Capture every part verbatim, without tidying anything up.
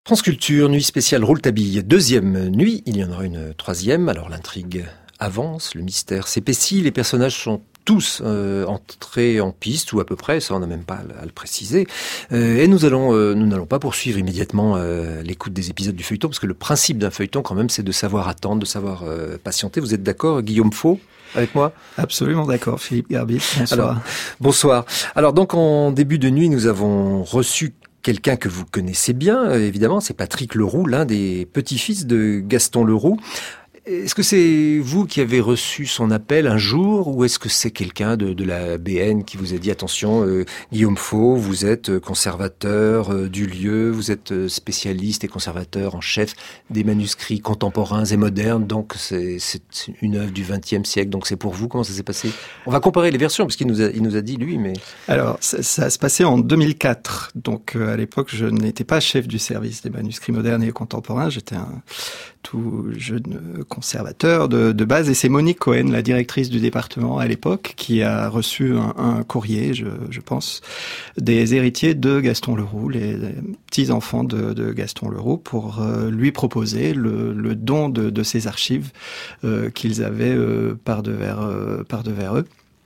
France Culture, nuit spéciale Rouletabille. Deuxième nuit, il y en aura une troisième. Alors l'intrigue avance, le mystère s'épaissit, les personnages sont tous euh, entrés en piste, ou à peu près, ça on n'a même pas à le préciser. Euh, et nous allons, euh, nous n'allons pas poursuivre immédiatement euh, l'écoute des épisodes du feuilleton, parce que le principe d'un feuilleton quand même, c'est de savoir attendre, de savoir euh, patienter. Vous êtes d'accord, Guillaume Faux, avec moi? Absolument d'accord, Philippe Garbit. Bonsoir. Alors, bonsoir. Alors donc en début de nuit, nous avons reçu quelqu'un que vous connaissez bien, évidemment, c'est Patrick Leroux, l'un des petits-fils de Gaston Leroux. Est-ce que c'est vous qui avez reçu son appel un jour, ou est-ce que c'est quelqu'un de, de la B N qui vous a dit « Attention, euh, Guillaume Faux, vous êtes conservateur euh, du lieu, vous êtes spécialiste et conservateur en chef des manuscrits contemporains et modernes, donc c'est, c'est une œuvre du vingtième siècle, donc c'est pour vous ». Comment ça s'est passé? On va comparer les versions, parce qu'il nous a, il nous a dit, lui, mais... Alors, ça, ça se passait en deux mille quatre, donc euh, à l'époque, je n'étais pas chef du service des manuscrits modernes et contemporains, j'étais un tout jeune conservateur de, de base, et c'est Monique Cohen, la directrice du département à l'époque, qui a reçu un, un courrier, je, je pense, des héritiers de Gaston Leroux, les, les petits-enfants de, de Gaston Leroux, pour euh, lui proposer le, le don de, de ces archives euh, qu'ils avaient euh, par devers, euh, par devers eux.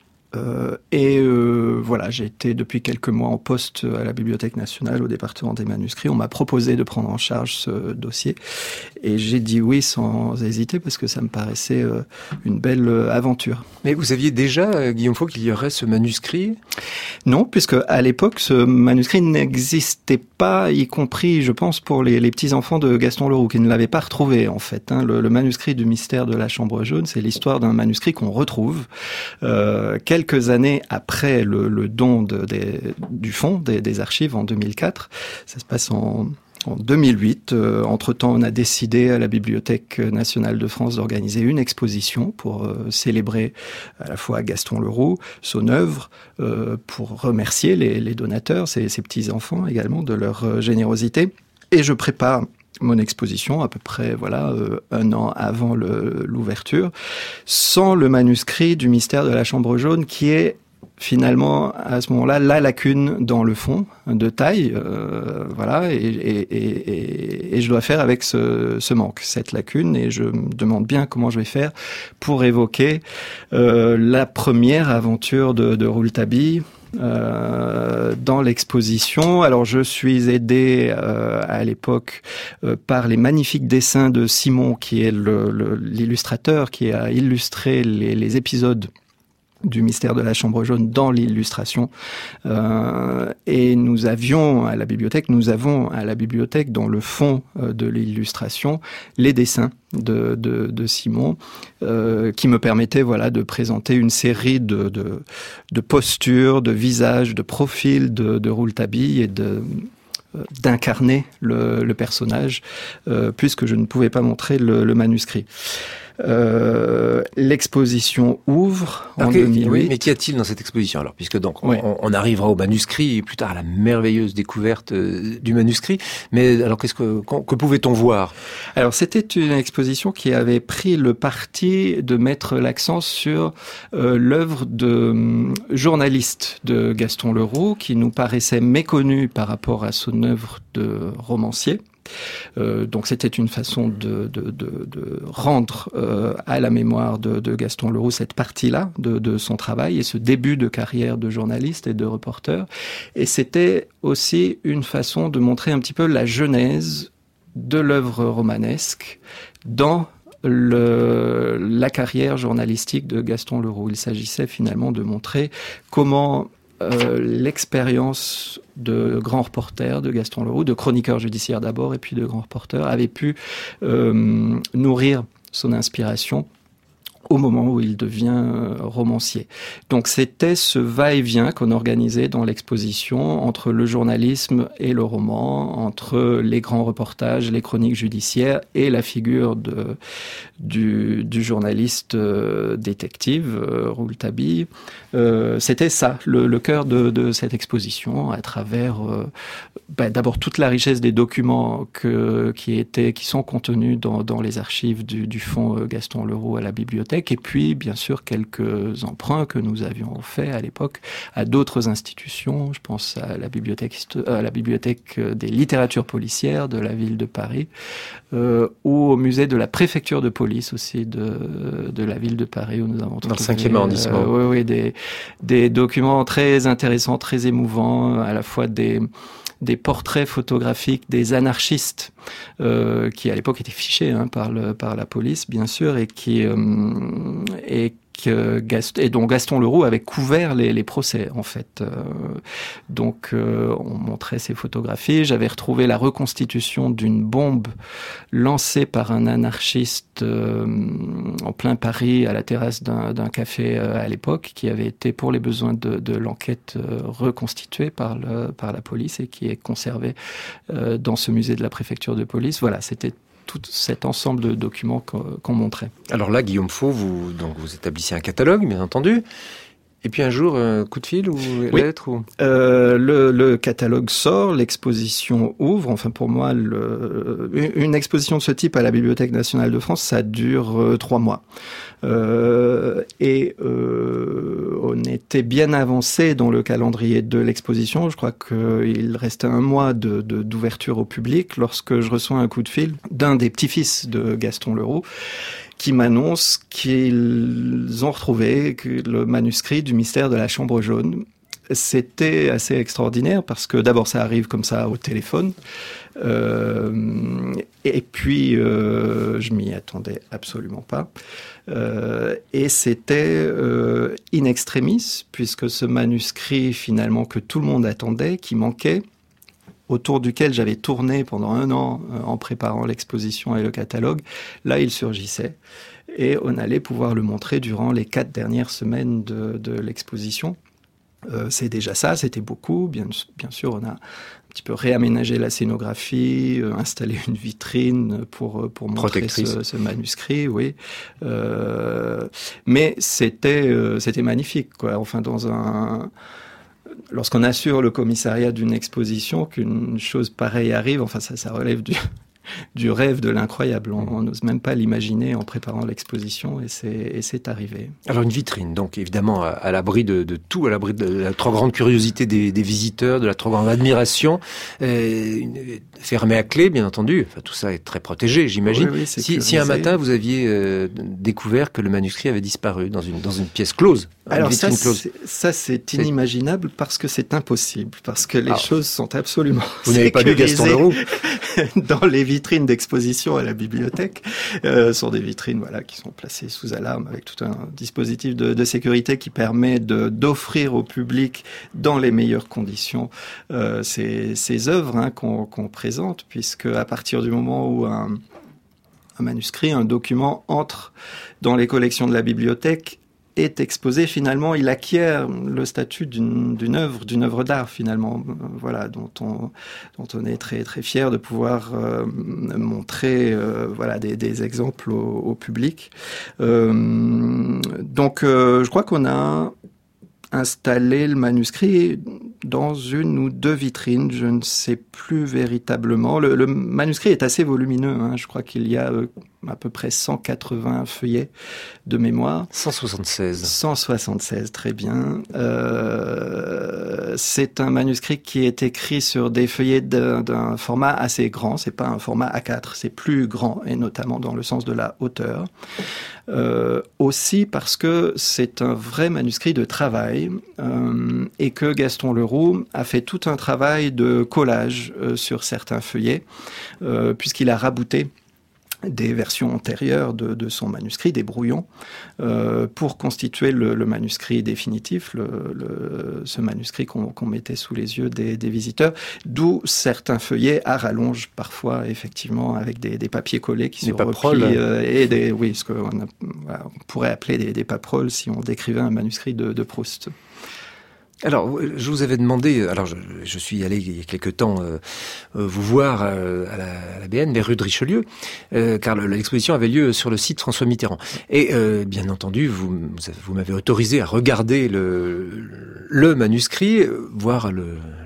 Euh, et euh, voilà, j'ai été depuis quelques mois en poste à la Bibliothèque nationale, au département des manuscrits. On m'a proposé de prendre en charge ce dossier, et j'ai dit oui sans hésiter, parce que ça me paraissait euh, une belle aventure. Mais vous saviez déjà, Guillaume Faux, qu'il y aurait ce manuscrit? Non, puisque à l'époque, ce manuscrit n'existait pas, y compris, je pense, pour les, les petits-enfants de Gaston Leroux, qui ne l'avaient pas retrouvé, en fait. Hein. Le, le manuscrit du mystère de la Chambre jaune, c'est l'histoire d'un manuscrit qu'on retrouve euh, quelques années après le, le don de, des, du fonds des, des archives en deux mille quatre. Ça se passe en... En deux mille huit, euh, entre-temps, on a décidé à la Bibliothèque nationale de France d'organiser une exposition pour euh, célébrer à la fois Gaston Leroux, son œuvre, euh, pour remercier les, les donateurs, ses, ses petits-enfants également, de leur euh, générosité. Et je prépare mon exposition à peu près voilà euh, un an avant le, l'ouverture, sans le manuscrit du mystère de la Chambre jaune, qui est finalement, à ce moment-là, la lacune dans le fond, de taille, euh, voilà, et, et, et, et je dois faire avec ce, ce manque, cette lacune, et je me demande bien comment je vais faire pour évoquer euh, la première aventure de, de Rouletabille euh, dans l'exposition. Alors, je suis aidé euh, à l'époque euh, par les magnifiques dessins de Simon, qui est le, le, l'illustrateur qui a illustré les, les épisodes du mystère de la Chambre jaune dans l'illustration. Euh, et nous avions à la bibliothèque, nous avons à la bibliothèque, dans le fond euh, de l'illustration, les dessins de, de, de Simon, euh, qui me permettaient voilà, de présenter une série de, de, de postures, de visages, de profils de, de Rouletabille et de... d'incarner le, le personnage, euh, puisque je ne pouvais pas montrer le, le manuscrit. Euh, l'exposition ouvre en okay, deux mille huit. Oui, mais qu'y a-t-il dans cette exposition alors? Puisque donc oui. on, on arrivera au manuscrit et plus tard à la merveilleuse découverte euh, du manuscrit. Mais alors qu'est-ce que que, que pouvait-on voir? Alors c'était une exposition qui avait pris le parti de mettre l'accent sur euh, l'œuvre de euh, journaliste de Gaston Leroux, qui nous paraissait méconnu par rapport à son œuvre de romancier. Euh, donc c'était une façon de, de, de, de rendre euh, à la mémoire de, de Gaston Leroux cette partie-là de, de son travail et ce début de carrière de journaliste et de reporter. Et c'était aussi une façon de montrer un petit peu la genèse de l'œuvre romanesque dans le, la carrière journalistique de Gaston Leroux. Il s'agissait finalement de montrer comment Euh, l'expérience de grand reporter de Gaston Leroux, de chroniqueur judiciaire d'abord et puis de grand reporter, avait pu euh, nourrir son inspiration au moment où il devient romancier. Donc c'était ce va-et-vient qu'on organisait dans l'exposition entre le journalisme et le roman, entre les grands reportages, les chroniques judiciaires et la figure de, du, du journaliste euh, détective, euh, Rouletabille. Euh, c'était ça, le, le cœur de, de cette exposition, à travers euh, ben, d'abord toute la richesse des documents que, qui, étaient, qui sont contenus dans, dans les archives du, du fonds Gaston Leroux à la bibliothèque, bibliothèque, et puis bien sûr quelques emprunts que nous avions fait à l'époque à d'autres institutions. Je pense à la bibliothèque, à la bibliothèque des littératures policières de la ville de Paris, euh, ou au musée de la préfecture de police aussi de, de la ville de Paris, où nous avons trouvé, dans le cinquième arrondissement. Euh, oui, oui, des, des documents très intéressants, très émouvants, à la fois des des portraits photographiques des anarchistes euh, qui à l'époque étaient fichés hein, par le par la police bien sûr et qui euh, et que Gaston, et dont Gaston Leroux avait couvert les, les procès en fait. Euh, donc euh, on montrait ces photographies. J'avais retrouvé la reconstitution d'une bombe lancée par un anarchiste euh, en plein Paris à la terrasse d'un, d'un café euh, à l'époque, qui avait été pour les besoins de, de l'enquête euh, reconstituée par le, par la police et qui est conservée euh, dans ce musée de la préfecture de police. Voilà, c'était tout cet ensemble de documents qu'on, qu'on montrait. Alors là, Guillaume Faux, vous, donc vous établissez un catalogue, bien entendu. Et puis un jour, un coup de fil ou oui. lettre ou... Euh, le, le catalogue sort, l'exposition ouvre. Enfin, pour moi, le, une exposition de ce type à la Bibliothèque nationale de France, ça dure euh, trois mois. Euh, et euh, on était bien avancé dans le calendrier de l'exposition. Je crois qu'il restait un mois de, de, d'ouverture au public lorsque je reçois un coup de fil d'un des petits-fils de Gaston Leroux, qui m'annonce qu'ils ont retrouvé le manuscrit du mystère de la Chambre jaune. C'était assez extraordinaire parce que d'abord ça arrive comme ça au téléphone, euh, et puis euh, je m'y attendais absolument pas, euh, et c'était euh, in extremis puisque ce manuscrit finalement que tout le monde attendait, qui manquait, autour duquel j'avais tourné pendant un an euh, en préparant l'exposition et le catalogue, là il surgissait. Et on allait pouvoir le montrer durant les quatre dernières semaines de, de l'exposition. Euh, c'est déjà ça, c'était beaucoup. Bien, bien sûr, on a un petit peu réaménagé la scénographie, euh, installé une vitrine pour, pour montrer ce, ce manuscrit, oui. Euh, mais c'était, euh, c'était magnifique, quoi. Enfin, dans un... Lorsqu'on assure le commissariat d'une exposition, qu'une chose pareille arrive, enfin ça, ça relève du, du rêve de l'incroyable. On n'ose même pas l'imaginer en préparant l'exposition, et c'est, et c'est arrivé. Alors une vitrine, donc évidemment à, à l'abri de, de tout, à l'abri de la trop grande curiosité des, des visiteurs, de la trop grande admiration, euh, fermée à clé, bien entendu. Enfin, tout ça est très protégé, j'imagine. Oui, oui, si, si un matin vous aviez euh, découvert que le manuscrit avait disparu dans une, dans une pièce close. Alors ça c'est, ça, c'est inimaginable parce que c'est impossible, parce que les ah. choses sont absolument Vous n'avez pas lu Gaston Leroux dans les vitrines d'exposition à la bibliothèque. Euh, sont des vitrines voilà, qui sont placées sous alarme avec tout un dispositif de, de sécurité qui permet de, d'offrir au public dans les meilleures conditions euh, ces, ces œuvres hein, qu'on, qu'on présente, puisque à partir du moment où un, un manuscrit, un document entre dans les collections de la bibliothèque, est exposé, finalement, il acquiert le statut d'une, d'une œuvre, d'une œuvre d'art, finalement, voilà, dont on, dont on est très, très fier de pouvoir euh, montrer, euh, voilà, des, des exemples au, au public. Euh, donc, euh, je crois qu'on a installé le manuscrit dans une ou deux vitrines, je ne sais plus véritablement. Le, le manuscrit est assez volumineux, hein. Je crois qu'il y a euh, à peu près cent quatre-vingts feuillets de mémoire. cent soixante-seize. cent soixante-seize, très bien. Euh, c'est un manuscrit qui est écrit sur des feuillets d'un, d'un format assez grand. C'est pas un format A quatre, c'est plus grand, et notamment dans le sens de la hauteur. Euh, aussi parce que c'est un vrai manuscrit de travail euh, et que Gaston Leroux a fait tout un travail de collage euh, sur certains feuillets euh, puisqu'il a rabouté des versions antérieures de, de son manuscrit, des brouillons, euh, pour constituer le, le manuscrit définitif, le, le, ce manuscrit qu'on, qu'on mettait sous les yeux des, des visiteurs, d'où certains feuillets à rallonge, parfois, effectivement, avec des, des papiers collés qui des se replient, euh, et des, oui, ce qu'on a, voilà, on pourrait appeler des, des paperoles si on décrivait un manuscrit de, de Proust. Alors, je vous avais demandé, alors je, je suis allé il y a quelque temps euh, vous voir euh, à, la, à la B N, vers rue de Richelieu, euh, car le, l'exposition avait lieu sur le site François Mitterrand. Et euh, bien entendu, vous, vous m'avez autorisé à regarder le, le manuscrit, voir le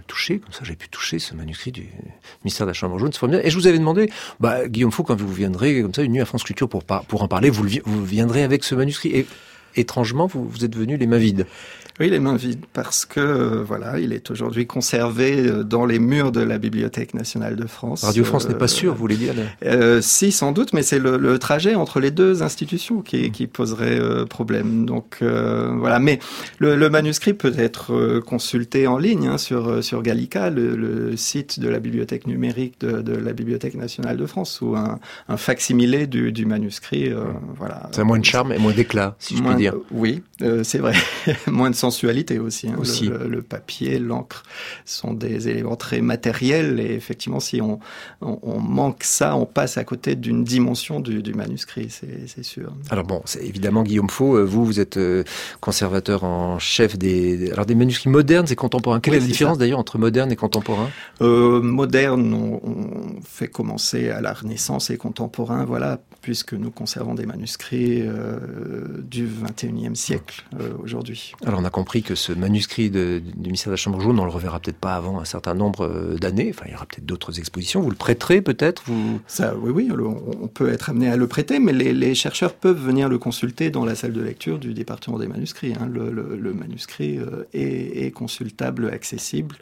toucher, comme ça j'ai pu toucher ce manuscrit du mystère de la Chambre jaune, c'est formidable. Et je vous avais demandé, bah, Guillaume Faux, quand vous viendrez comme ça une nuit à France Culture pour, par, pour en parler, vous, le, vous viendrez avec ce manuscrit. Et étrangement, vous, vous êtes venu les mains vides. Oui, les mains vides, parce que euh, voilà, il est aujourd'hui conservé dans les murs de la Bibliothèque nationale de France. Radio France euh, n'est pas sûr, vous voulez dire là. euh, Si, sans doute, mais c'est le, le trajet entre les deux institutions qui, qui poserait euh, problème. Donc euh, voilà, mais le, le manuscrit peut être euh, consulté en ligne hein, sur sur Gallica, le, le site de la bibliothèque numérique de, de la Bibliothèque nationale de France, ou un, un fac-similé du, du manuscrit. Euh, voilà. Ça a moins de charme et moins d'éclat, si je moins, puis dire. Oui, euh, c'est vrai, moins de sensualité aussi. Hein. aussi. Le, le papier, l'encre sont des éléments très matériels et effectivement, si on, on, on manque ça, on passe à côté d'une dimension du, du manuscrit, c'est, c'est sûr. Alors bon, c'est évidemment Guillaume Faux, vous, vous êtes conservateur en chef des, alors des manuscrits modernes et contemporains. Quelle oui, est la différence ça. d'ailleurs entre moderne et contemporain ? euh, Moderne, on, on fait commencer à la Renaissance et contemporain, voilà, puisque nous conservons des manuscrits euh, du vingt et unième siècle euh, aujourd'hui. Alors on a compris que ce manuscrit de, du mystère de la Chambre jaune, on le reverra peut-être pas avant un certain nombre d'années. Enfin, il y aura peut-être d'autres expositions. Vous le prêterez peut-être vous... Ça, oui, oui, on peut être amené à le prêter, mais les, les chercheurs peuvent venir le consulter dans la salle de lecture du département des manuscrits. Hein. Le, le, le manuscrit euh, est, est consultable, accessible.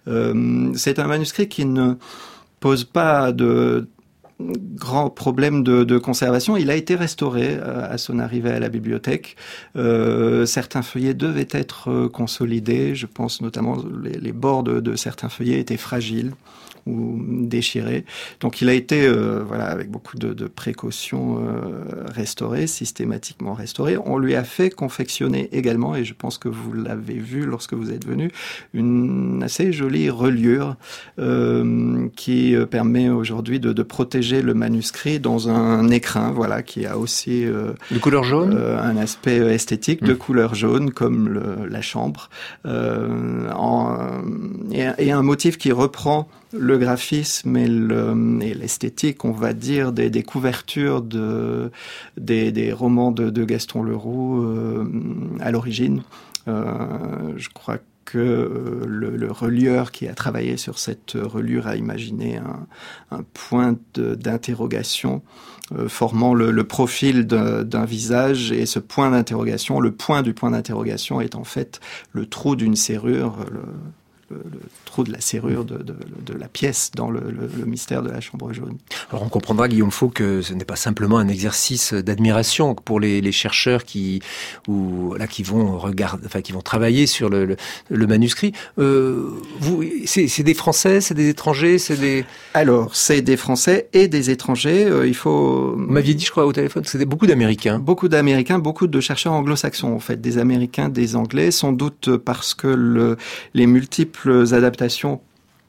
Euh, c'est un manuscrit qui ne pose pas de grand problème de, de conservation. Il a été restauré euh, à son arrivée à la bibliothèque. Euh, certains feuillets devaient être euh, consolidés. Je pense notamment les, les bords de, de certains feuillets étaient fragiles ou déchirés. Donc il a été, euh, voilà, avec beaucoup de, de précautions, euh, restauré, systématiquement restauré. On lui a fait confectionner également, et je pense que vous l'avez vu lorsque vous êtes venu, une assez jolie reliure euh, qui permet aujourd'hui de, de protéger le manuscrit dans un écrin, voilà, qui a aussi euh, de couleur jaune, euh, un aspect esthétique mmh. de couleur jaune, comme le, la chambre, euh, en, et, et un motif qui reprend le graphisme et, le, et l'esthétique, on va dire, des, des couvertures de, des, des romans de, de Gaston Leroux euh, à l'origine. Euh, je crois que euh, le, le relieur qui a travaillé sur cette reliure a imaginé un, un point de, d'interrogation euh, formant le, le profil de, d'un visage, et ce point d'interrogation, le point du point d'interrogation est en fait le trou d'une serrure, le, Le, le trou de la serrure de, de, de la pièce dans le, le, le mystère de la Chambre jaune. Alors on comprendra, Guillaume Faux, que ce n'est pas simplement un exercice d'admiration pour les, les chercheurs qui, ou, là, qui vont regarder, enfin, qui vont travailler sur le, le, le manuscrit. Euh, vous, c'est, c'est des Français, c'est des étrangers, c'est des... Alors, c'est des Français et des étrangers. Euh, il faut... Vous m'aviez dit, je crois, au téléphone, que c'était beaucoup d'Américains. Beaucoup d'Américains, beaucoup de chercheurs anglo-saxons, en fait. Des Américains, des Anglais, sans doute parce que le, les multiples adaptations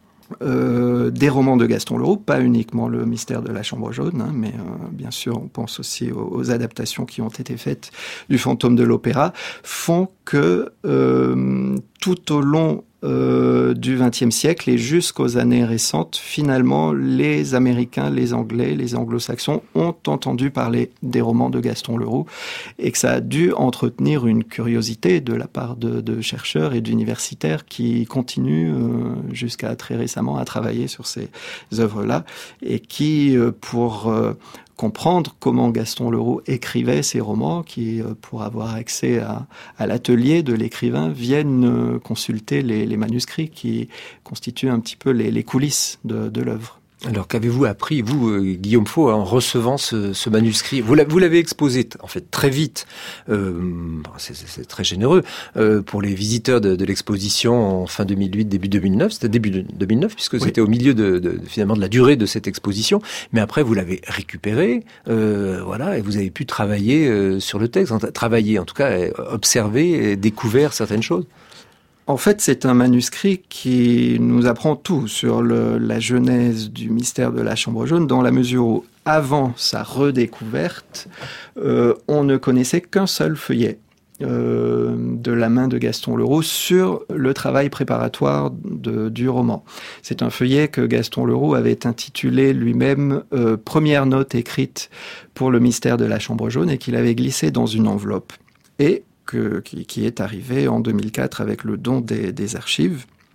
euh, des romans de Gaston Leroux, pas uniquement le mystère de la Chambre jaune, hein, mais euh, bien sûr on pense aussi aux, aux adaptations qui ont été faites du Fantôme de l'Opéra, font que euh, tout au long Euh, du vingtième siècle et jusqu'aux années récentes, finalement, les Américains, les Anglais, les Anglo-Saxons ont entendu parler des romans de Gaston Leroux, et que ça a dû entretenir une curiosité de la part de, de chercheurs et d'universitaires qui continuent euh, jusqu'à très récemment à travailler sur ces œuvres-là, et qui, euh, pour euh, comprendre comment Gaston Leroux écrivait ses romans, qui, pour avoir accès à, à l'atelier de l'écrivain, viennent consulter les, les manuscrits qui constituent un petit peu les, les coulisses de, de l'œuvre. Alors, qu'avez-vous appris, vous, euh, Guillaume Faux, en recevant ce, ce manuscrit ? Vous l'avez, vous l'avez exposé, en fait, très vite. Euh, c'est, c'est, c'est très généreux. Euh, pour les visiteurs de, de l'exposition en fin deux mille huit, début deux mille neuf, c'était début deux mille neuf, puisque oui. c'était au milieu de, de, finalement, de la durée de cette exposition. Mais après, vous l'avez récupéré, euh, voilà, et vous avez pu travailler euh, sur le texte. Travailler, en tout cas, observer, découvrir certaines choses. En fait, c'est un manuscrit qui nous apprend tout sur le, la genèse du mystère de la Chambre jaune, dans la mesure où, avant sa redécouverte, euh, on ne connaissait qu'un seul feuillet euh, de la main de Gaston Leroux sur le travail préparatoire de, du roman. C'est un feuillet que Gaston Leroux avait intitulé lui-même euh, « Première note écrite pour le mystère de la Chambre jaune » et qu'il avait glissé dans une enveloppe. Et Que, qui, qui est arrivé en deux mille quatre avec le don des, des archives.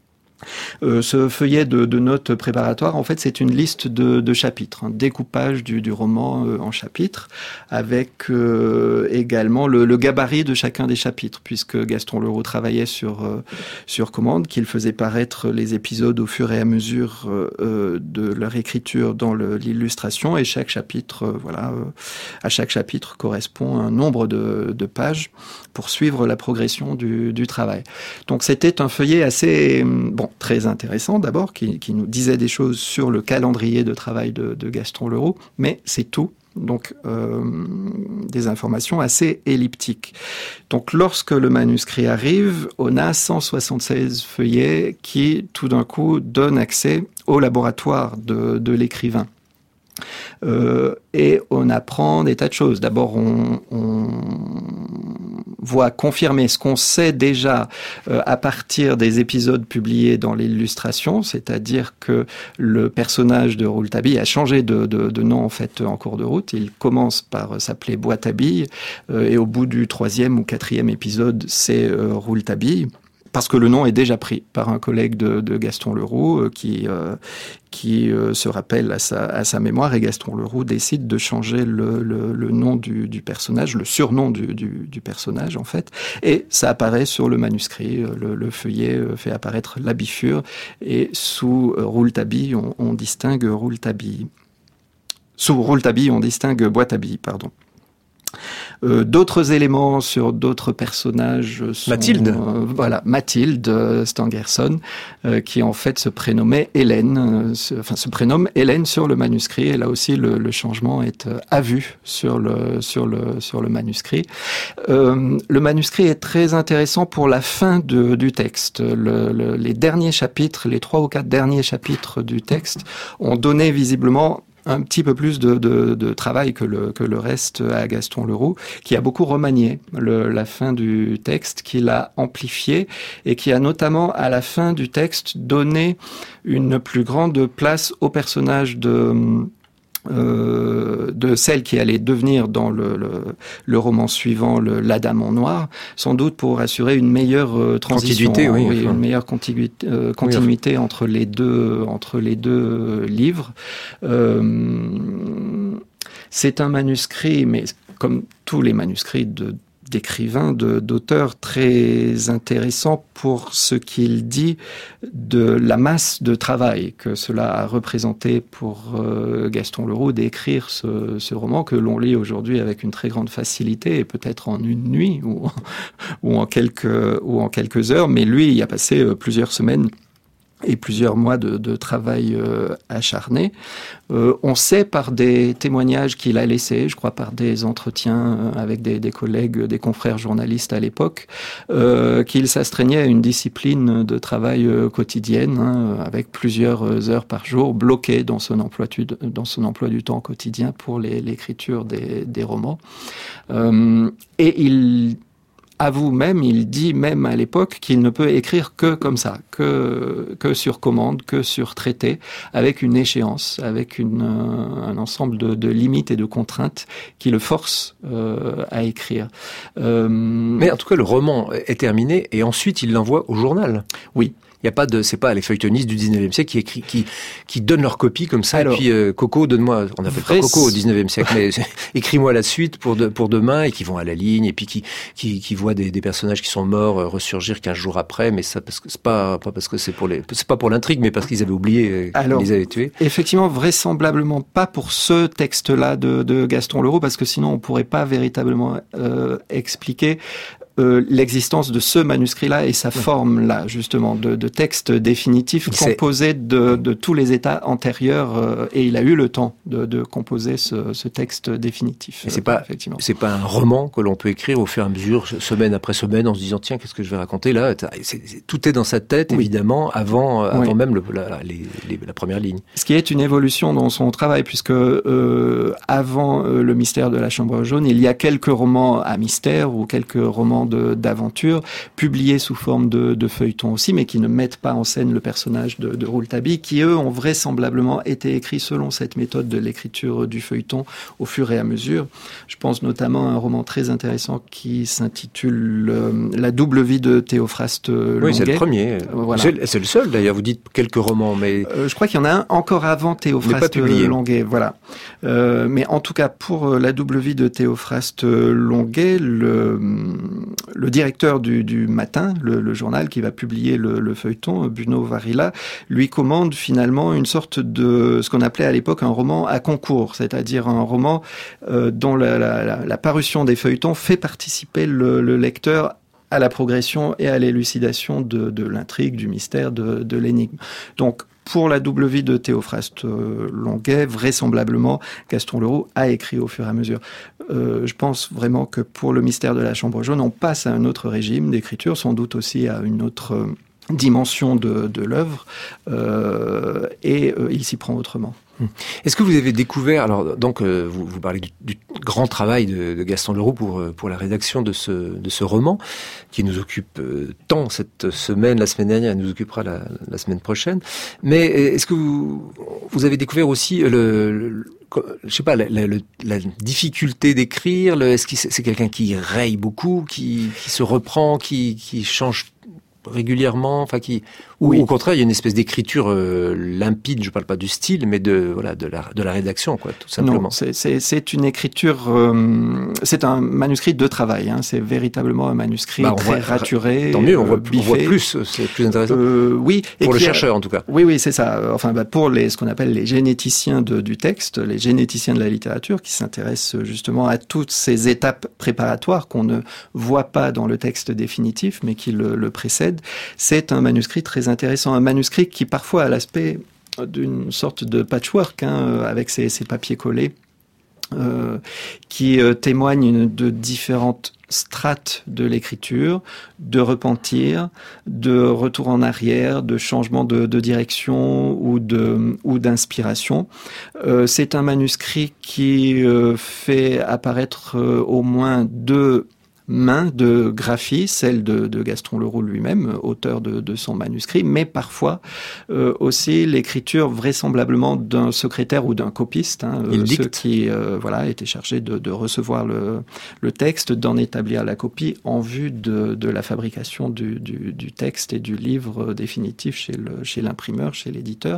Euh, ce feuillet de, de notes préparatoires, en fait, c'est une liste de, de chapitres, un découpage du, du roman euh, en chapitres, avec euh, également le, le gabarit de chacun des chapitres, puisque Gaston Leroux travaillait sur euh, sur commande, qu'il faisait paraître les épisodes au fur et à mesure euh, de leur écriture dans le, l'illustration, et chaque chapitre, euh, voilà, euh, à chaque chapitre correspond un nombre de, de pages pour suivre la progression du, du travail. Donc c'était un feuillet assez bon. Très intéressant d'abord, qui, qui nous disait des choses sur le calendrier de travail de, de Gaston Leroux, mais c'est tout. Donc euh, des informations assez elliptiques. Donc lorsque le manuscrit arrive, on a cent soixante-seize feuillets qui tout d'un coup donnent accès au laboratoire de, de l'écrivain. Euh, et on apprend des tas de choses. D'abord, on, on voit confirmer ce qu'on sait déjà euh, à partir des épisodes publiés dans l'illustration, c'est-à-dire que le personnage de Rouletabille a changé de, de, de nom en fait en cours de route. Il commence par s'appeler Boîte-à-billes euh, et au bout du troisième ou quatrième épisode, c'est euh, Rouletabille. Parce que le nom est déjà pris par un collègue de, de Gaston Leroux euh, qui euh, qui euh, se rappelle à sa à sa mémoire, et Gaston Leroux décide de changer le le, le nom du, du personnage, le surnom du, du du personnage en fait, et ça apparaît sur le manuscrit. Le, le feuillet fait apparaître la bifure, et sous euh, Rouletabille on, on distingue Rouletabille. Sous Rouletabille on distingue Boîte-à-billes, pardon. Euh, d'autres éléments sur d'autres personnages sont, Mathilde. Euh, voilà, Mathilde euh, Stangerson, euh, qui en fait se prénommait Hélène, euh, se, enfin se prénomme Hélène sur le manuscrit. Et là aussi, le, le changement est euh, à vue sur le sur le sur le manuscrit. Euh, le manuscrit est très intéressant pour la fin de, du texte. Le, le, les derniers chapitres, les trois ou quatre derniers chapitres du texte, ont donné visiblement un petit peu plus de, de, de travail que le, que le reste à Gaston Leroux, qui a beaucoup remanié le, la fin du texte, qui l'a amplifié, et qui a notamment, à la fin du texte, donné une plus grande place au personnage de... Euh, de celle qui allait devenir dans le, le, le roman suivant le, la Dame en Noir, sans doute pour assurer une meilleure euh, transition, continuité, oui, oui, enfin. une meilleure continuité, euh, continuité oui, enfin. entre les deux entre les deux livres. Euh, c'est un manuscrit, mais comme tous les manuscrits de d'écrivain, de, d'auteur très intéressant pour ce qu'il dit de la masse de travail que cela a représenté pour euh, Gaston Leroux d'écrire ce, ce roman que l'on lit aujourd'hui avec une très grande facilité, et peut-être en une nuit ou, ou, en quelques, ou en quelques heures, mais lui il y a passé euh, plusieurs semaines et plusieurs mois de, de travail euh, acharné. Euh, on sait par des témoignages qu'il a laissés, je crois par des entretiens euh, avec des, des collègues, des confrères journalistes à l'époque, euh, qu'il s'astreignait à une discipline de travail euh, quotidienne, hein, avec plusieurs heures par jour, bloqué dans son emploi du, dans son emploi du temps quotidien pour les, l'écriture des, des romans. Euh, et il... avoue même, il dit même à l'époque qu'il ne peut écrire que comme ça, que que sur commande, que sur traité, avec une échéance, avec une, euh, un ensemble de, de limites et de contraintes qui le forcent euh, à écrire. Euh... Mais en tout cas, le roman est terminé et ensuite il l'envoie au journal. Oui. Il y a pas de, c'est pas les feuilletonistes du dix-neuvième siècle qui écrit, qui, qui donnent leur copie comme ça. Alors, et puis, euh, Coco, donne-moi, on appelle pas Coco au dix-neuvième siècle, mais écris-moi la suite pour de, pour demain, et qui vont à la ligne, et puis qui, qui, qui voient des, des personnages qui sont morts euh, ressurgir quinze jours après, mais ça, parce que c'est pas, pas parce que c'est pour les, c'est pas pour l'intrigue, mais parce qu'ils avaient oublié euh, qu'ils les avaient tués. Effectivement, vraisemblablement pas pour ce texte-là de, de Gaston Leroux, parce que sinon on pourrait pas véritablement euh, expliquer Euh, l'existence de ce manuscrit-là et sa oui. forme-là, justement, de, de texte définitif il composé de, de tous les états antérieurs, euh, et il a eu le temps de, de composer ce, ce texte définitif. Et c'est euh, pas, effectivement. C'est pas un roman que l'on peut écrire au fur et à mesure, semaine après semaine, en se disant tiens, qu'est-ce que je vais raconter là. C'est, c'est, tout est dans sa tête, oui. évidemment, avant, avant oui. même le, la, les, les, la première ligne. Ce qui est une évolution dans son travail, puisque euh, avant euh, le mystère de la Chambre jaune, il y a quelques romans à mystère ou quelques romans romans de, d'aventure, publiés sous forme de, de feuilletons aussi, mais qui ne mettent pas en scène le personnage de, de Rouletabille, qui eux ont vraisemblablement été écrits selon cette méthode de l'écriture du feuilleton au fur et à mesure. Je pense notamment à un roman très intéressant qui s'intitule euh, La double vie de Théophraste Longuet. Oui, c'est le premier. Voilà. C'est, c'est le seul d'ailleurs, vous dites quelques romans, mais... Euh, je crois qu'il y en a un encore avant Théophraste Longuet. Voilà. Euh, mais en tout cas, pour La double vie de Théophraste Longuet, le, le directeur du, du Matin, le, le journal qui va publier le, le feuilleton, Bruno Varilla, lui commande finalement une sorte de ce qu'on appelait à l'époque un roman à concours, c'est-à-dire un roman euh, dont la, la, la, la parution des feuilletons fait participer le, le lecteur à la progression et à l'élucidation de, de l'intrigue, du mystère, de, de l'énigme. Donc, pour La double vie de Théophraste Longuet, vraisemblablement, Gaston Leroux a écrit au fur et à mesure. Euh, je pense vraiment que pour Le mystère de la chambre jaune, on passe à un autre régime d'écriture, sans doute aussi à une autre dimension de, de l'œuvre, euh, et euh, il s'y prend autrement. Est-ce que vous avez découvert, alors donc euh, vous, vous parlez du, du grand travail de, de Gaston Leroux pour pour la rédaction de ce de ce roman qui nous occupe euh, tant cette semaine, la semaine dernière, elle nous occupera la, la semaine prochaine. Mais est-ce que vous vous avez découvert aussi le, le je sais pas la, la, la difficulté d'écrire, le, est-ce que c'est, c'est quelqu'un qui raye beaucoup, qui qui se reprend, qui qui change régulièrement, enfin qui, ou oui. Au contraire il y a une espèce d'écriture euh, limpide, je parle pas du style, mais de voilà de la de la rédaction quoi, tout simplement. Non, c'est c'est c'est une écriture, euh, c'est un manuscrit de travail, hein, c'est véritablement un manuscrit bah, très voit, raturé. Tant mieux, on voit, biffé. on voit plus, c'est plus intéressant. Euh, oui, pour et le chercheur a, en tout cas. Oui, oui, c'est ça. Enfin, bah, pour les ce qu'on appelle les généticiens de, du texte, les généticiens de la littérature, qui s'intéressent justement à toutes ces étapes préparatoires qu'on ne voit pas dans le texte définitif, mais qui le, le précèdent. C'est un manuscrit très intéressant, un manuscrit qui parfois a l'aspect d'une sorte de patchwork, hein, avec ses, ses papiers collés, euh, qui euh, témoignent de différentes strates de l'écriture, de repentir, de retour en arrière, de changement de, de direction ou de ou d'inspiration. Euh, c'est un manuscrit qui euh, fait apparaître euh, au moins deux main de graphie, celle de, de Gaston Leroux lui-même, auteur de, de son manuscrit, mais parfois euh, aussi l'écriture vraisemblablement d'un secrétaire ou d'un copiste, hein, euh, ceux qui euh, voilà étaient chargés de, de recevoir le, le texte, d'en établir la copie en vue de, de la fabrication du, du, du texte et du livre définitif chez, le, chez l'imprimeur, chez l'éditeur.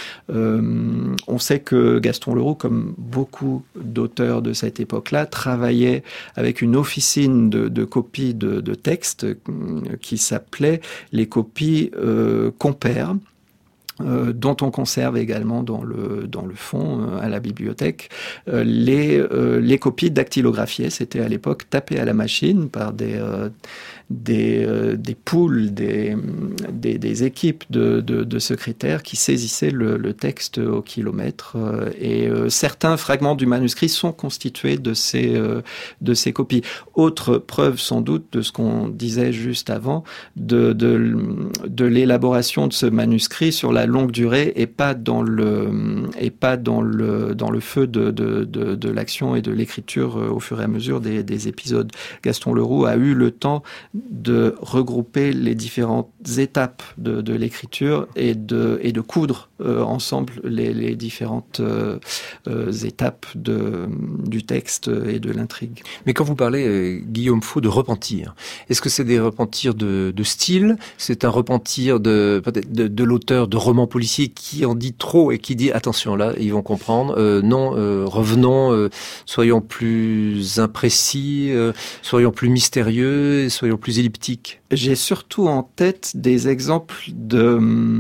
Euh, on sait que Gaston Leroux, comme beaucoup d'auteurs de cette époque-là, travaillait avec une officine De, de copies de, de textes qui s'appelaient les copies euh, compères, euh, dont on conserve également dans le dans le fond euh, à la bibliothèque euh, les euh, les copies dactylographiées. C'était à l'époque tapé à la machine par des euh, des euh, des poules, des des, des équipes de, de de secrétaires qui saisissaient le, le texte au kilomètre, euh, et euh, certains fragments du manuscrit sont constitués de ces euh, de ces copies. Autre preuve sans doute de ce qu'on disait juste avant, de de de l'élaboration de ce manuscrit sur la longue durée et pas dans le et pas dans le dans le feu de de de, de l'action et de l'écriture euh, au fur et à mesure des des épisodes. Gaston Leroux a eu le temps de regrouper les différentes étapes de, de l'écriture et de, et de coudre euh, ensemble les, les différentes euh, euh, étapes de, du texte et de l'intrigue. Mais quand vous parlez, euh, Guillaume Faux, de repentir, est-ce que c'est des repentirs de, de style ? C'est un repentir de, peut-être de, de l'auteur de romans policiers qui en dit trop et qui dit attention là, ils vont comprendre. Euh, non, euh, revenons, euh, soyons plus imprécis, euh, soyons plus mystérieux, soyons plus elliptiques. J'ai surtout en tête des exemples de,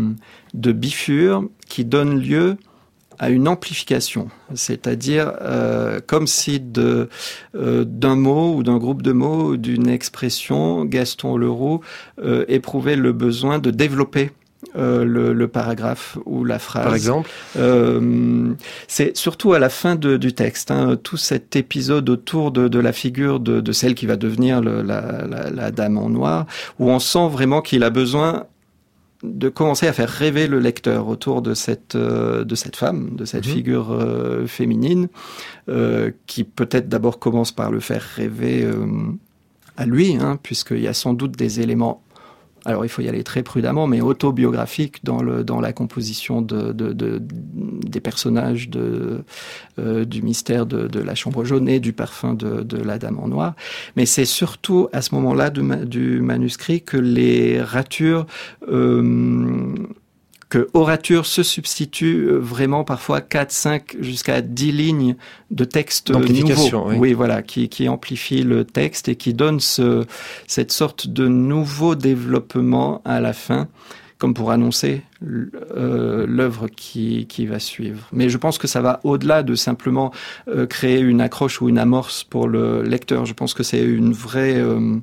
de bifures qui donnent lieu à une amplification, c'est-à-dire euh, comme si de, euh, d'un mot ou d'un groupe de mots ou d'une expression, Gaston Leroux euh, éprouvait le besoin de développer Euh, le, le paragraphe ou la phrase. Par exemple, euh, c'est surtout à la fin de, du texte, hein, tout cet épisode autour de, de la figure de, de celle qui va devenir le, la, la, la dame en noir, où on sent vraiment qu'il a besoin de commencer à faire rêver le lecteur autour de cette euh, de cette femme, de cette mmh. figure euh, féminine, euh, qui peut-être d'abord commence par le faire rêver. Euh, à lui, hein, puisqu'il y a sans doute des éléments, alors il faut y aller très prudemment, mais autobiographiques dans, le, dans la composition de, de, de, des personnages de, euh, du mystère de, de la chambre jaune et du parfum de, de la dame en noir. Mais c'est surtout à ce moment-là du, du manuscrit que les ratures... Euh, que aux ratures se substituent vraiment parfois quatre, cinq, jusqu'à dix lignes de texte nouveau. Oui. oui, voilà, qui, qui amplifie le texte et qui donne ce, cette sorte de nouveau développement à la fin, comme pour annoncer euh, l'œuvre qui, qui va suivre. Mais je pense que ça va au-delà de simplement euh, créer une accroche ou une amorce pour le lecteur. Je pense que c'est une vraie... Euh,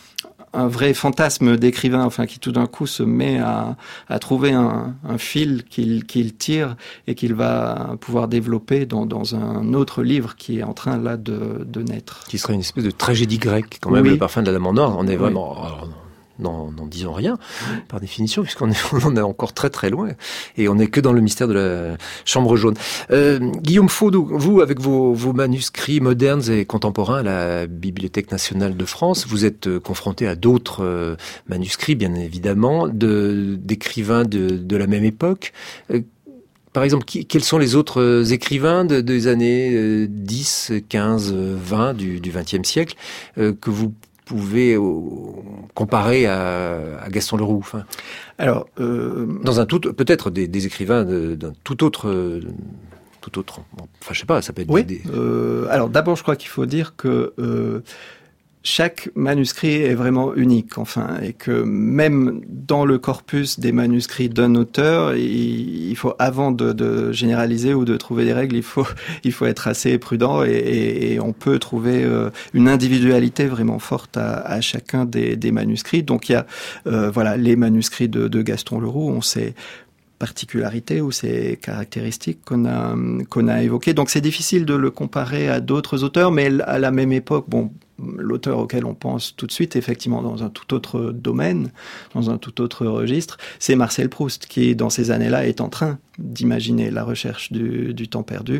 un vrai fantasme d'écrivain, enfin, qui tout d'un coup se met à, à trouver un, un fil qu'il, qu'il tire et qu'il va pouvoir développer dans, dans un autre livre qui est en train, là, de, de naître. Qui serait une espèce de tragédie grecque, quand même, oui. Le parfum de la dame en or. On est vraiment... Oui. Alors, n'en, n'en disons rien, par définition, puisqu'on est, on en est encore très très loin, et on n'est que dans le mystère de la chambre jaune. Euh, Guillaume Faude, vous, avec vos, vos manuscrits modernes et contemporains à la Bibliothèque nationale de France, vous êtes confronté à d'autres euh, manuscrits, bien évidemment, de, d'écrivains de, de la même époque. Euh, Par exemple, qui, quels sont les autres écrivains de, des années euh, dix, quinze, vingt du, du vingtième siècle euh, que vous pouvez euh, comparer à, à Gaston Leroux, enfin, alors, euh... dans un tout, peut-être des, des écrivains de, d'un tout autre, euh, tout autre. Bon, enfin, je sais pas, ça peut être. Oui. Des... Euh, alors, d'abord, je crois qu'il faut dire que euh, chaque manuscrit est vraiment unique, enfin, et que même dans le corpus des manuscrits d'un auteur, il, il faut, avant de, de généraliser ou de trouver des règles, il faut, il faut être assez prudent et, et, et on peut trouver euh, une individualité vraiment forte à, à chacun des, des manuscrits. Donc il y a, euh, voilà, les manuscrits de, de Gaston Leroux, on sait particularités ou ces caractéristiques qu'on a qu'on a évoquées. Donc c'est difficile de le comparer à d'autres auteurs, mais à la même époque, bon, l'auteur auquel on pense tout de suite, effectivement, dans un tout autre domaine, dans un tout autre registre, c'est Marcel Proust, qui, dans ces années-là, est en train d'imaginer la recherche du, du temps perdu.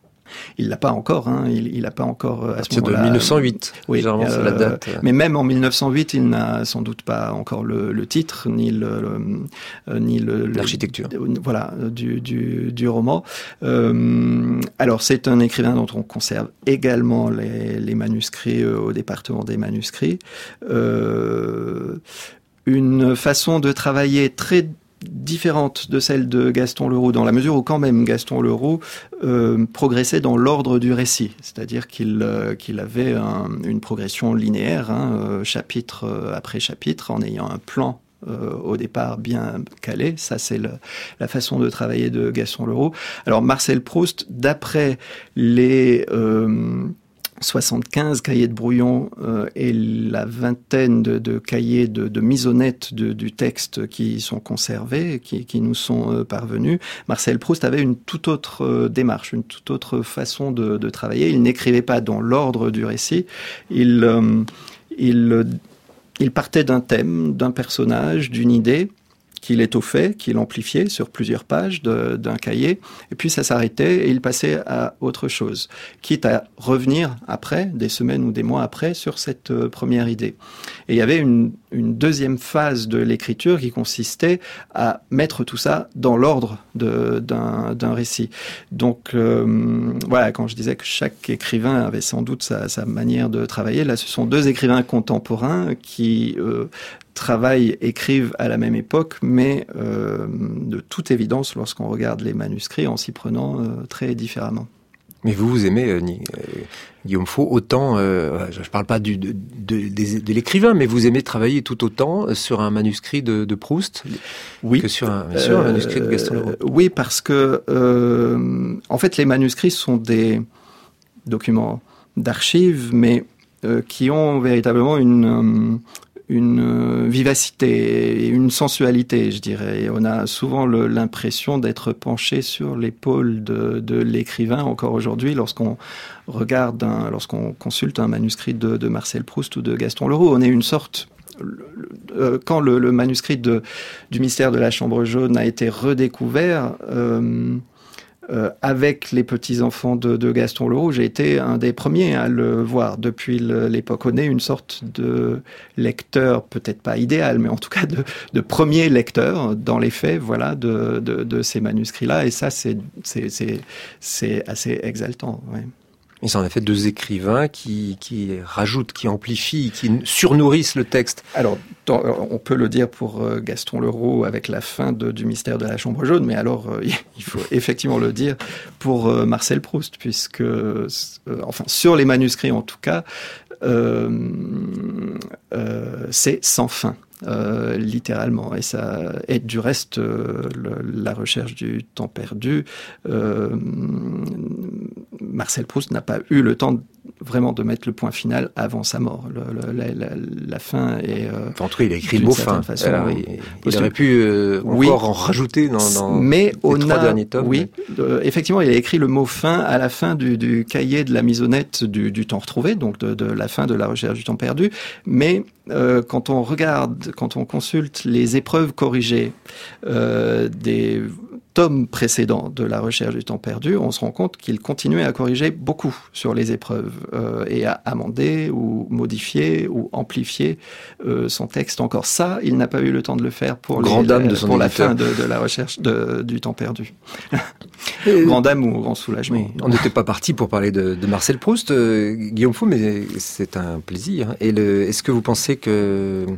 Il l'a pas encore, hein. Il, il a pas encore à, à ce moment-là. De mille neuf cent huit. Oui, généralement, euh, c'est la date. Mais même en mille neuf cent huit, il n'a sans doute pas encore le, le titre ni le, le euh, ni le l'architecture. Le, voilà, du du, du roman. Euh, alors c'est un écrivain dont on conserve également les, les manuscrits euh, au département des manuscrits. Euh, une façon de travailler très différente de celle de Gaston Leroux, dans la mesure où quand même Gaston Leroux euh, progressait dans l'ordre du récit, c'est-à-dire qu'il, euh, qu'il avait un, une progression linéaire, hein, euh, chapitre euh, après chapitre, en ayant un plan euh, au départ bien calé. Ça, c'est le, la façon de travailler de Gaston Leroux. Alors Marcel Proust, d'après les... Euh, soixante-quinze cahiers de brouillon euh, et la vingtaine de, de cahiers de, de mise au net de, du texte qui sont conservés, qui, qui nous sont euh, parvenus, Marcel Proust avait une toute autre euh, démarche, une toute autre façon de, de travailler. Il n'écrivait pas dans l'ordre du récit. Il, euh, il, il partait d'un thème, d'un personnage, d'une idée, qu'il étoffait, qu'il amplifiait sur plusieurs pages de, d'un cahier, et puis ça s'arrêtait et il passait à autre chose, quitte à revenir après, des semaines ou des mois après, sur cette euh, première idée. Et il y avait une, une deuxième phase de l'écriture qui consistait à mettre tout ça dans l'ordre de, d'un, d'un récit. Donc euh, voilà, quand je disais que chaque écrivain avait sans doute sa, sa manière de travailler, là ce sont deux écrivains contemporains qui... Euh, travaillent, écrivent à la même époque, mais euh, de toute évidence, lorsqu'on regarde les manuscrits, en s'y prenant euh, très différemment. Mais vous, vous aimez, euh, euh, Guillaume Faux, autant, euh, je ne parle pas du, de, de, de, de l'écrivain, mais vous aimez travailler tout autant sur un manuscrit de, de Proust oui. que sur un, bien sûr, euh, un manuscrit de Gaston Leroux. Oui, parce que, euh, en fait, les manuscrits sont des documents d'archives, mais euh, qui ont véritablement une... Euh, une vivacité et une sensualité, je dirais. Et on a souvent le, l'impression d'être penché sur l'épaule de, de l'écrivain encore aujourd'hui lorsqu'on regarde, un, lorsqu'on consulte un manuscrit de, de Marcel Proust ou de Gaston Leroux. On est une sorte... Quand le, le manuscrit de, du mystère de la chambre jaune a été redécouvert... Euh, euh, avec les petits-enfants de, de Gaston Leroux, j'ai été un des premiers à le voir depuis le, l'époque. On est une sorte de lecteur, peut-être pas idéal, mais en tout cas de, de premier lecteur, dans les faits, voilà, de, de, de ces manuscrits-là. Et ça, c'est, c'est, c'est, c'est assez exaltant, ouais. Et c'est en effet deux écrivains qui, qui rajoutent, qui amplifient, qui surnourrissent le texte. Alors, dans, on peut le dire pour Gaston Leroux avec la fin de, du mystère de la Chambre jaune, mais alors euh, il faut effectivement le dire pour euh, Marcel Proust, puisque, euh, enfin, sur les manuscrits en tout cas, euh, euh, c'est sans fin. Euh, littéralement, et ça et du reste euh, le, la recherche du temps perdu, euh, Marcel Proust n'a pas eu le temps de, vraiment de mettre le point final avant sa mort. Le, le, la, la, la fin est euh, enfin, en tout cas il a écrit le mot fin. Façon, Alors, il, il aurait pu euh, oui, encore en rajouter dans, dans mais les on trois a, derniers tomes. Oui, mais... euh, effectivement il a écrit le mot fin à la fin du, du cahier de la Misonnette du, du temps retrouvé, donc de, de la fin de la recherche du temps perdu, mais euh, quand on regarde, quand on consulte les épreuves corrigées euh, des tomes précédents de la recherche du temps perdu, on se rend compte qu'il continuait à corriger beaucoup sur les épreuves euh, et à amender ou modifier ou amplifier euh, son texte. Encore ça, il n'a pas eu le temps de le faire pour, grand les, dame de son pour la éditeur. fin de, de la recherche de, du temps perdu. Grand dame ou grand soulagement. Oui, on n'était pas parti pour parler de, de Marcel Proust, euh, Guillaume Faux, mais c'est un plaisir. Et le, est-ce que vous pensez que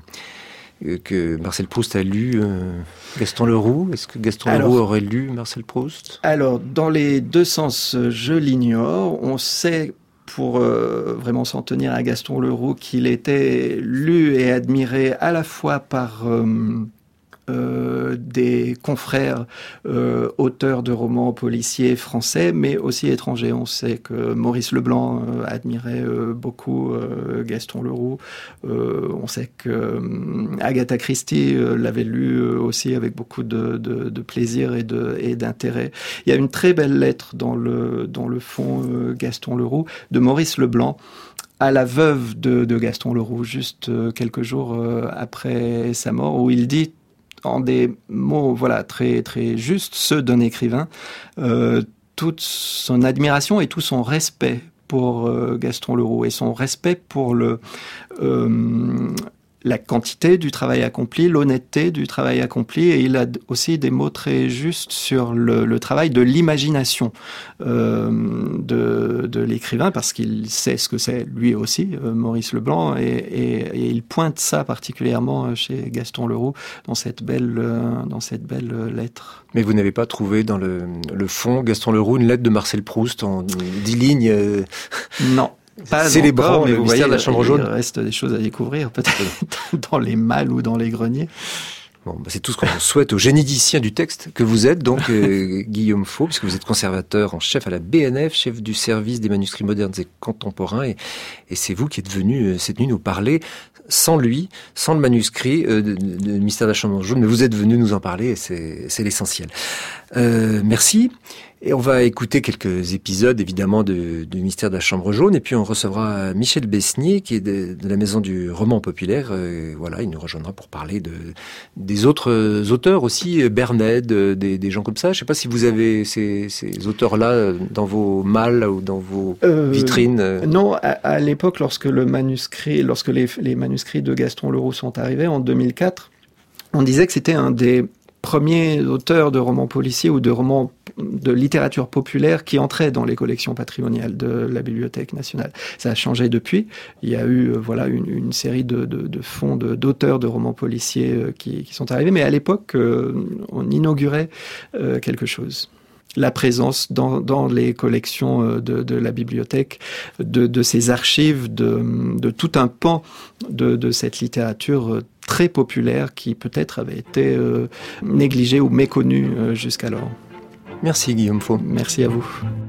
que Marcel Proust a lu euh, Gaston Leroux? Est-ce que Gaston alors, Leroux aurait lu Marcel Proust? Alors, dans les deux sens, je l'ignore. On sait, pour euh, vraiment s'en tenir à Gaston Leroux, qu'il était lu et admiré à la fois par... Euh, Euh, des confrères euh, auteurs de romans policiers français, mais aussi étrangers. On sait que Maurice Leblanc euh, admirait euh, beaucoup euh, Gaston Leroux. Euh, on sait que euh, Agatha Christie euh, l'avait lu euh, aussi avec beaucoup de, de, de plaisir et, de, et d'intérêt. Il y a une très belle lettre dans le, dans le fond euh, Gaston Leroux de Maurice Leblanc à la veuve de, de Gaston Leroux, juste euh, quelques jours euh, après sa mort, où il dit en des mots voilà très très justes, ceux d'un écrivain, euh, toute son admiration et tout son respect pour euh, Gaston Leroux et son respect pour le euh, la quantité du travail accompli, l'honnêteté du travail accompli, et il a aussi des mots très justes sur le, le travail de l'imagination euh, de, de l'écrivain, parce qu'il sait ce que c'est lui aussi, euh, Maurice Leblanc, et, et, et il pointe ça particulièrement chez Gaston Leroux dans cette belle, euh, dans cette belle lettre. Mais vous n'avez pas trouvé dans le, le fond Gaston Leroux une lettre de Marcel Proust en dix lignes euh... Non. Pas célébrant encore, mais le vous mystère voyez, de la Chambre jaune. Il reste des choses à découvrir, peut-être dans les malles ou dans les greniers. Bon, bah c'est tout ce qu'on souhaite au génédicien du texte que vous êtes, donc euh, Guillaume Faux, puisque vous êtes conservateur en chef à la B N F, chef du service des manuscrits modernes et contemporains, et, et c'est vous qui êtes venu euh, cette nuit nous parler. Sans lui, sans le manuscrit euh, de, de, de Mystère de la Chambre jaune, mais vous êtes venu nous en parler et c'est, c'est l'essentiel. Euh, merci. Et on va écouter quelques épisodes, évidemment, de, de Mystère de la Chambre jaune. Et puis, on recevra Michel Besnier, qui est de, de la Maison du Roman Populaire. Euh, voilà, il nous rejoindra pour parler de, des autres auteurs aussi, Bernays, des, des gens comme ça. Je ne sais pas si vous avez ces, ces auteurs-là dans vos malles ou dans vos euh, vitrines. Non, à, à l'époque, lorsque le manuscrit, lorsque les, les manuscrits de Gaston Leroux sont arrivés, en deux mille quatre, on disait que c'était un des premiers auteurs de romans policiers ou de romans de littérature populaire qui entraient dans les collections patrimoniales de la Bibliothèque nationale. Ça a changé depuis. Il y a eu euh, voilà une, une série de, de, de fonds de, d'auteurs de romans policiers euh, qui, qui sont arrivés, mais à l'époque, euh, on inaugurait euh, quelque chose. La présence dans, dans les collections de, de la bibliothèque de, de ces archives, de, de tout un pan de, de cette littérature très populaire qui peut-être avait été euh, négligée ou méconnue euh, jusqu'alors. Merci Guillaume Faux. Merci à vous.